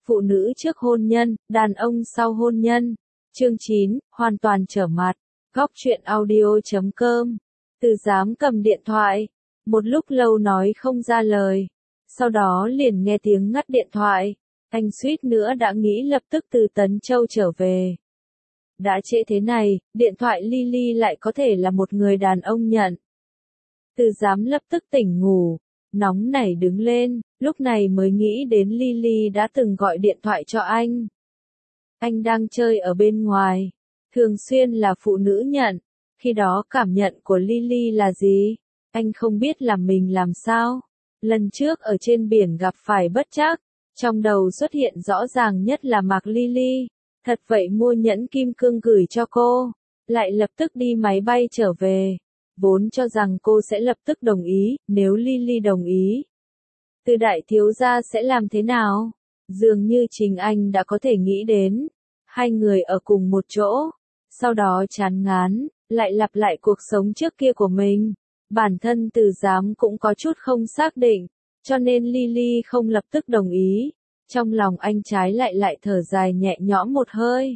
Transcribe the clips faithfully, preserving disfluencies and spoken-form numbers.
Phụ nữ trước hôn nhân, đàn ông sau hôn nhân. Chương chín, hoàn toàn trở mặt. Góc truyện audio chấm com. Từ dám cầm điện thoại. Một lúc lâu nói không ra lời. Sau đó liền nghe tiếng ngắt điện thoại. Anh suýt nữa đã nghĩ lập tức từ Tấn Châu trở về. Đã trễ thế này, điện thoại Lily lại có thể là một người đàn ông nhận. Từ dám lập tức tỉnh ngủ. Nóng nảy đứng lên, lúc này mới nghĩ đến Lily đã từng gọi điện thoại cho anh. Anh đang chơi ở bên ngoài, thường xuyên là phụ nữ nhận, khi đó cảm nhận của Lily là gì? Anh không biết làm mình làm sao. Lần trước ở trên biển gặp phải bất trắc, trong đầu xuất hiện rõ ràng nhất là Mạc Lily, thật vậy mua nhẫn kim cương gửi cho cô, lại lập tức đi máy bay trở về. Vốn cho rằng cô sẽ lập tức đồng ý, nếu Lily đồng ý. Từ đại thiếu gia sẽ làm thế nào? Dường như chính anh đã có thể nghĩ đến. Hai người ở cùng một chỗ, sau đó chán ngán, lại lặp lại cuộc sống trước kia của mình. Bản thân Từ Giám cũng có chút không xác định, cho nên Lily không lập tức đồng ý. Trong lòng anh trái lại lại thở dài nhẹ nhõm một hơi.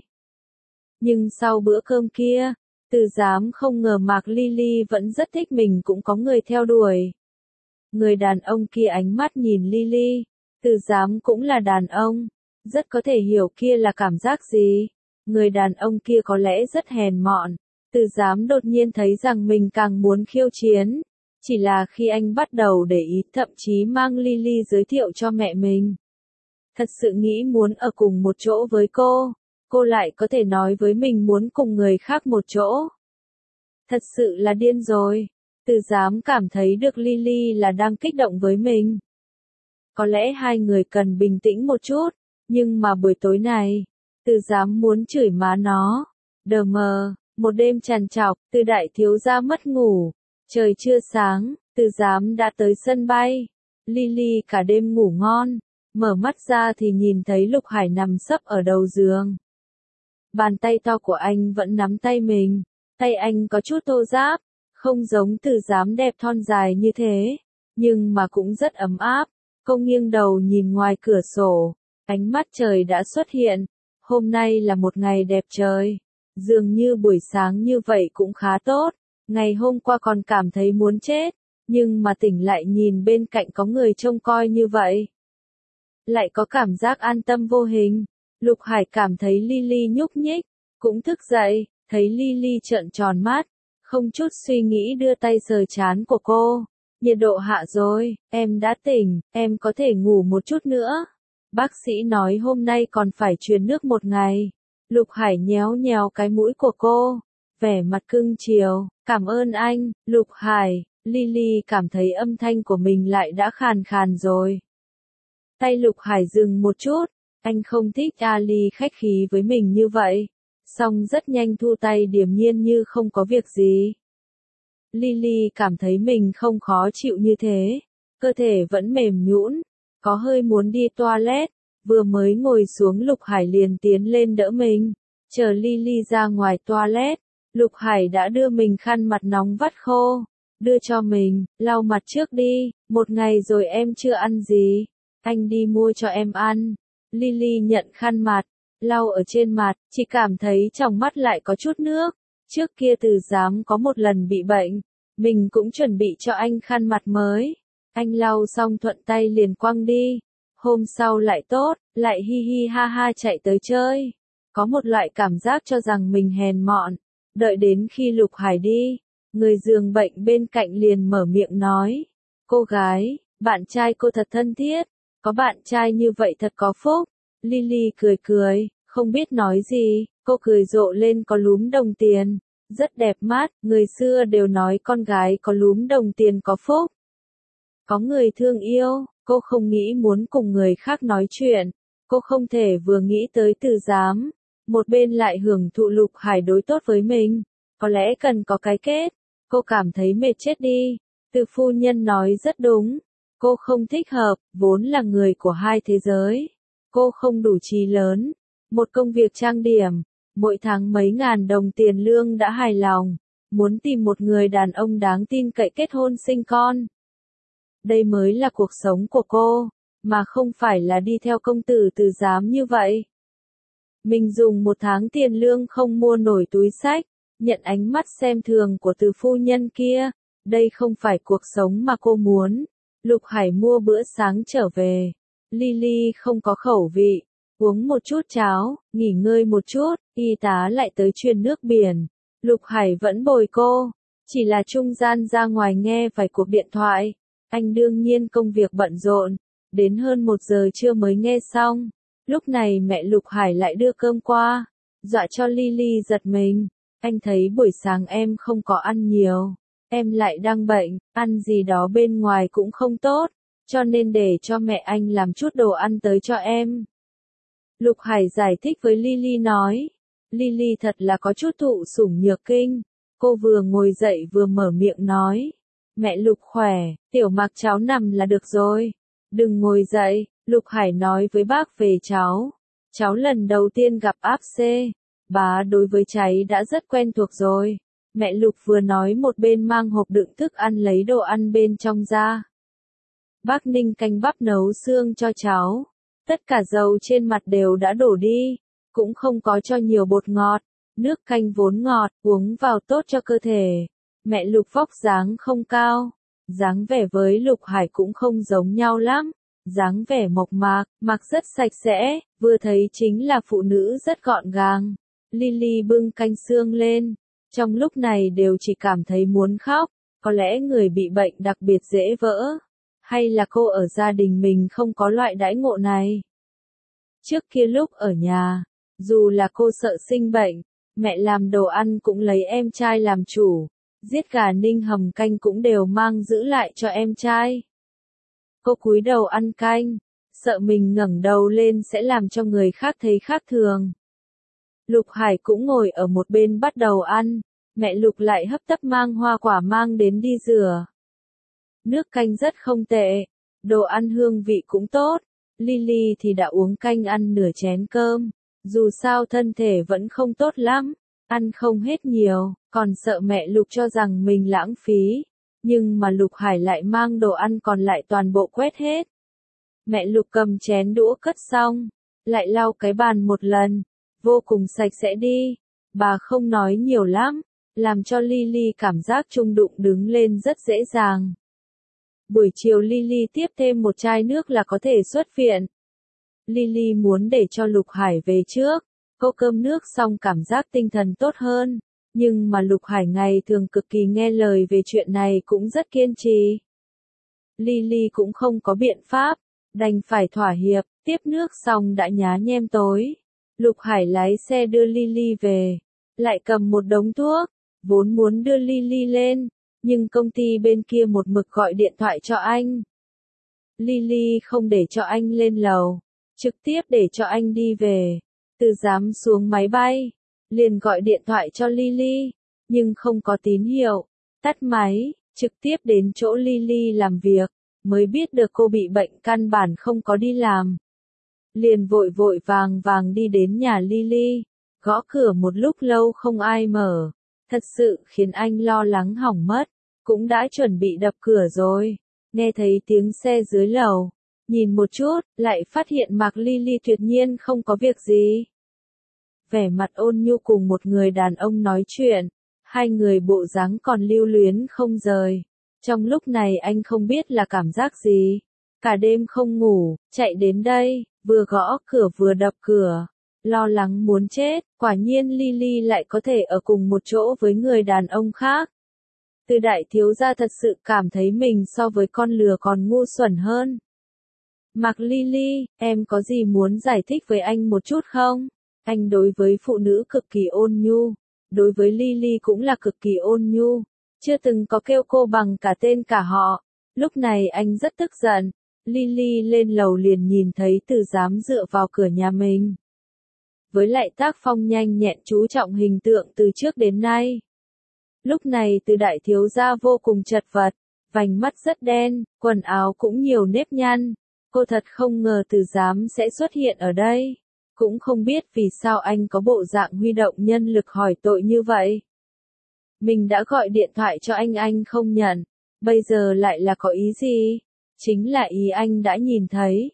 Nhưng sau bữa cơm kia, Từ Giám không ngờ Mạc Lily vẫn rất thích mình cũng có người theo đuổi. Người đàn ông kia ánh mắt nhìn Lily, Từ Giám cũng là đàn ông, rất có thể hiểu kia là cảm giác gì. Người đàn ông kia có lẽ rất hèn mọn, Từ Giám đột nhiên thấy rằng mình càng muốn khiêu chiến. Chỉ là khi anh bắt đầu để ý, thậm chí mang Lily giới thiệu cho mẹ mình. Thật sự nghĩ muốn ở cùng một chỗ với cô. Cô lại có thể nói với mình muốn cùng người khác một chỗ. Thật sự là điên rồi. Từ Giám cảm thấy được Lily là đang kích động với mình. Có lẽ hai người cần bình tĩnh một chút, nhưng mà buổi tối này, Từ Giám muốn chửi má nó. Đờ mờ, một đêm trằn trọc, Từ đại thiếu gia mất ngủ. Trời chưa sáng, Từ Giám đã tới sân bay. Lily cả đêm ngủ ngon, mở mắt ra thì nhìn thấy Lục Hải nằm sấp ở đầu giường. Bàn tay to của anh vẫn nắm tay mình, tay anh có chút thô ráp, không giống Từ Giám đẹp thon dài như thế, nhưng mà cũng rất ấm áp. Cô nghiêng đầu nhìn ngoài cửa sổ, ánh mắt trời đã xuất hiện, hôm nay là một ngày đẹp trời, dường như buổi sáng như vậy cũng khá tốt, ngày hôm qua còn cảm thấy muốn chết, nhưng mà tỉnh lại nhìn bên cạnh có người trông coi như vậy. Lại có cảm giác an tâm vô hình. Lục Hải cảm thấy Lily nhúc nhích, cũng thức dậy, thấy Lily trợn tròn mắt, không chút suy nghĩ đưa tay sờ trán của cô. Nhiệt độ hạ rồi, em đã tỉnh, em có thể ngủ một chút nữa. Bác sĩ nói hôm nay còn phải truyền nước một ngày. Lục Hải nhéo nhéo cái mũi của cô, vẻ mặt cưng chiều, cảm ơn anh, Lục Hải. Lily cảm thấy âm thanh của mình lại đã khàn khàn rồi. Tay Lục Hải dừng một chút. Anh không thích Ali khách khí với mình như vậy, song rất nhanh thu tay điềm nhiên như không có việc gì. Lily cảm thấy mình không khó chịu như thế, cơ thể vẫn mềm nhũn, có hơi muốn đi toilet, vừa mới ngồi xuống Lục Hải liền tiến lên đỡ mình, chờ Lily ra ngoài toilet, Lục Hải đã đưa mình khăn mặt nóng vắt khô, đưa cho mình, lau mặt trước đi, một ngày rồi em chưa ăn gì, anh đi mua cho em ăn. Lily nhận khăn mặt, lau ở trên mặt, chỉ cảm thấy trong mắt lại có chút nước. Trước kia Từ Giám có một lần bị bệnh, mình cũng chuẩn bị cho anh khăn mặt mới. Anh lau xong thuận tay liền quăng đi. Hôm sau lại tốt, lại hi hi ha ha chạy tới chơi. Có một loại cảm giác cho rằng mình hèn mọn. Đợi đến khi Lục Hải đi, người giường bệnh bên cạnh liền mở miệng nói. Cô gái, bạn trai cô thật thân thiết. Có bạn trai như vậy thật có phúc. Lily cười cười, không biết nói gì, cô cười rộ lên có lúm đồng tiền. Rất đẹp mắt, người xưa đều nói con gái có lúm đồng tiền có phúc. Có người thương yêu, cô không nghĩ muốn cùng người khác nói chuyện. Cô không thể vừa nghĩ tới Từ Giám, một bên lại hưởng thụ Lục Hải đối tốt với mình. Có lẽ cần có cái kết. Cô cảm thấy mệt chết đi. Từ phu nhân nói rất đúng. Cô không thích hợp, vốn là người của hai thế giới. Cô không đủ trí lớn. Một công việc trang điểm, mỗi tháng mấy ngàn đồng tiền lương đã hài lòng. Muốn tìm một người đàn ông đáng tin cậy kết hôn sinh con. Đây mới là cuộc sống của cô. mà không phải là đi theo công tử Từ Giám như vậy. Mình dùng một tháng tiền lương không mua nổi túi xách, nhận ánh mắt xem thường của Từ phu nhân kia, đây không phải cuộc sống mà cô muốn. Lục Hải mua bữa sáng trở về. Lily không có khẩu vị, uống một chút cháo, nghỉ ngơi một chút, y tá lại tới truyền nước biển. Lục Hải vẫn bồi cô, chỉ là trung gian ra ngoài nghe vài cuộc điện thoại. Anh đương nhiên công việc bận rộn, đến hơn một giờ trưa mới nghe xong. Lúc này mẹ Lục Hải lại đưa cơm qua, dọa cho Lily giật mình. Anh thấy buổi sáng em không có ăn nhiều, em lại đang bệnh, ăn gì đó bên ngoài cũng không tốt, cho nên để cho mẹ anh làm chút đồ ăn tới cho em. Lục Hải giải thích với Lily nói. Lily thật là có chút thụ sủng nhược kinh. Cô vừa ngồi dậy vừa mở miệng nói. Mẹ Lục khỏe, tiểu Mặc cháu nằm là được rồi. Đừng ngồi dậy, Lục Hải nói với bác về cháu. Cháu lần đầu tiên gặp áp xê. Bà đối với cháy đã rất quen thuộc rồi. Mẹ Lục vừa nói một bên mang hộp đựng thức ăn lấy đồ ăn bên trong ra. Bác ninh canh bắp nấu xương cho cháu. Tất cả dầu trên mặt đều đã đổ đi. Cũng không có cho nhiều bột ngọt. Nước canh vốn ngọt, uống vào tốt cho cơ thể. Mẹ Lục vóc dáng không cao. Dáng vẻ với Lục Hải cũng không giống nhau lắm. Dáng vẻ mộc mạc, mặc rất sạch sẽ, vừa thấy chính là phụ nữ rất gọn gàng. Lily bưng canh xương lên. Trong lúc này đều chỉ cảm thấy muốn khóc. Có lẽ người bị bệnh đặc biệt dễ vỡ. Hay là cô ở gia đình mình không có loại đãi ngộ này. Trước kia lúc ở nhà, dù là cô sợ sinh bệnh, mẹ làm đồ ăn cũng lấy em trai làm chủ. Giết gà ninh hầm canh cũng đều mang giữ lại cho em trai. Cô cúi đầu ăn canh, sợ mình ngẩng đầu lên sẽ làm cho người khác thấy khác thường. Lục Hải cũng ngồi ở một bên bắt đầu ăn, mẹ Lục lại hấp tấp mang hoa quả mang đến đi rửa. Nước canh rất không tệ, đồ ăn hương vị cũng tốt. Lily thì đã uống canh ăn nửa chén cơm, dù sao thân thể vẫn không tốt lắm, ăn không hết nhiều, còn sợ mẹ Lục cho rằng mình lãng phí, nhưng mà Lục Hải lại mang đồ ăn còn lại toàn bộ quét hết. Mẹ Lục cầm chén đũa cất xong, lại lau cái bàn một lần, vô cùng sạch sẽ đi, bà không nói nhiều lắm, làm cho Lily cảm giác trung đụng đứng lên rất dễ dàng. Buổi chiều Lily tiếp thêm một chai nước là có thể xuất viện. Lily muốn để cho Lục Hải về trước, cô cơm nước xong cảm giác tinh thần tốt hơn, nhưng mà Lục Hải ngày thường cực kỳ nghe lời về chuyện này cũng rất kiên trì. Lily cũng không có biện pháp, đành phải thỏa hiệp, tiếp nước xong đã nhá nhem tối. Lục Hải lái xe đưa Lily về, lại cầm một đống thuốc, vốn muốn đưa Lily lên. Nhưng công ty bên kia một mực gọi điện thoại cho anh. Lily không để cho anh lên lầu, trực tiếp để cho anh đi về. Từ Giám xuống máy bay, liền gọi điện thoại cho Lily, nhưng không có tín hiệu, tắt máy, trực tiếp đến chỗ Lily làm việc, mới biết được cô bị bệnh căn bản không có đi làm. Liền vội vội vàng vàng đi đến nhà Lily, gõ cửa một lúc lâu không ai mở, thật sự khiến anh lo lắng hỏng mất. Cũng đã chuẩn bị đập cửa rồi, nghe thấy tiếng xe dưới lầu, nhìn một chút, lại phát hiện Mạc Lily tuyệt nhiên không có việc gì. Vẻ mặt ôn nhu cùng một người đàn ông nói chuyện, hai người bộ dáng còn lưu luyến không rời. Trong lúc này anh không biết là cảm giác gì, cả đêm không ngủ, chạy đến đây, vừa gõ cửa vừa đập cửa, lo lắng muốn chết, quả nhiên Lily lại có thể ở cùng một chỗ với người đàn ông khác. Từ đại thiếu gia thật sự cảm thấy mình so với con lừa còn ngu xuẩn hơn. Mạc Lily, em có gì muốn giải thích với anh một chút không? Anh đối với phụ nữ cực kỳ ôn nhu, đối với Lily cũng là cực kỳ ôn nhu, chưa từng có kêu cô bằng cả tên cả họ. Lúc này anh rất tức giận, Lily lên lầu liền nhìn thấy Từ Giám dựa vào cửa nhà mình. Với lại tác phong nhanh nhẹn chú trọng hình tượng từ trước đến nay. Lúc này Từ đại thiếu gia vô cùng chật vật, vành mắt rất đen, quần áo cũng nhiều nếp nhăn. Cô thật không ngờ Từ Giám sẽ xuất hiện ở đây. Cũng không biết vì sao anh có bộ dạng huy động nhân lực hỏi tội như vậy. Mình đã gọi điện thoại cho anh anh không nhận, bây giờ lại là có ý gì? Chính là ý anh đã nhìn thấy,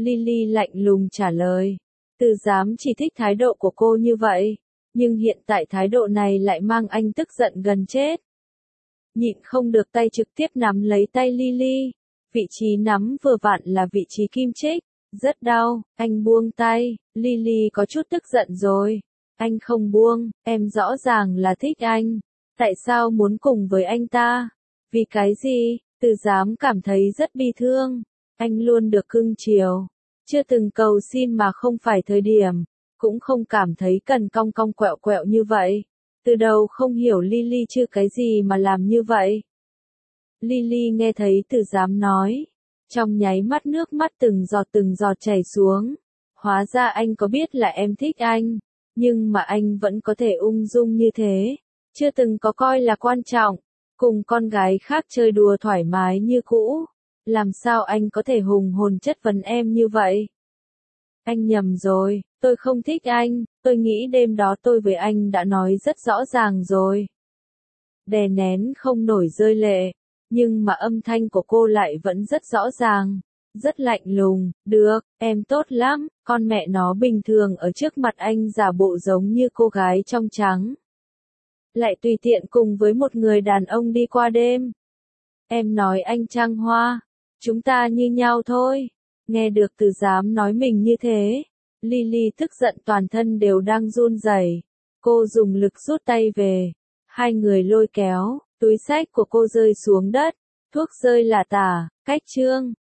Lily lạnh lùng trả lời. Từ giám chỉ thích thái độ của cô như vậy, nhưng hiện tại thái độ này lại mang anh tức giận gần chết. Nhịn không được tay trực tiếp nắm lấy tay Lily. Vị trí nắm vừa vặn là vị trí kim chích. Rất đau, anh buông tay. Lily có chút tức giận rồi. Anh không buông, em rõ ràng là thích anh. Tại sao muốn cùng với anh ta? Vì cái gì? Từ giám cảm thấy rất bi thương. Anh luôn được cưng chiều. Chưa từng cầu xin mà không phải thời điểm. Cũng không cảm thấy cần cong cong quẹo quẹo như vậy. Từ đầu không hiểu Lily chưa cái gì mà làm như vậy. Lily nghe thấy từ giám nói. Trong nháy mắt nước mắt từng giọt từng giọt chảy xuống. Hóa ra anh có biết là em thích anh. Nhưng mà anh vẫn có thể ung dung như thế. Chưa từng có coi là quan trọng. Cùng con gái khác chơi đùa thoải mái như cũ. Làm sao anh có thể hùng hồn chất vấn em như vậy? Anh nhầm rồi, tôi không thích anh, tôi nghĩ đêm đó tôi với anh đã nói rất rõ ràng rồi. Đè nén không nổi rơi lệ, nhưng mà âm thanh của cô lại vẫn rất rõ ràng, rất lạnh lùng. Được, em tốt lắm, con mẹ nó bình thường ở trước mặt anh giả bộ giống như cô gái trong trắng. Lại tùy tiện cùng với một người đàn ông đi qua đêm. Em nói anh trăng hoa, chúng ta như nhau thôi. Nghe được từ giám nói mình như thế, Lily tức giận toàn thân đều đang run rẩy. Cô dùng lực rút tay về. Hai người lôi kéo, túi xách của cô rơi xuống đất. Thuốc rơi là tả, cách chương.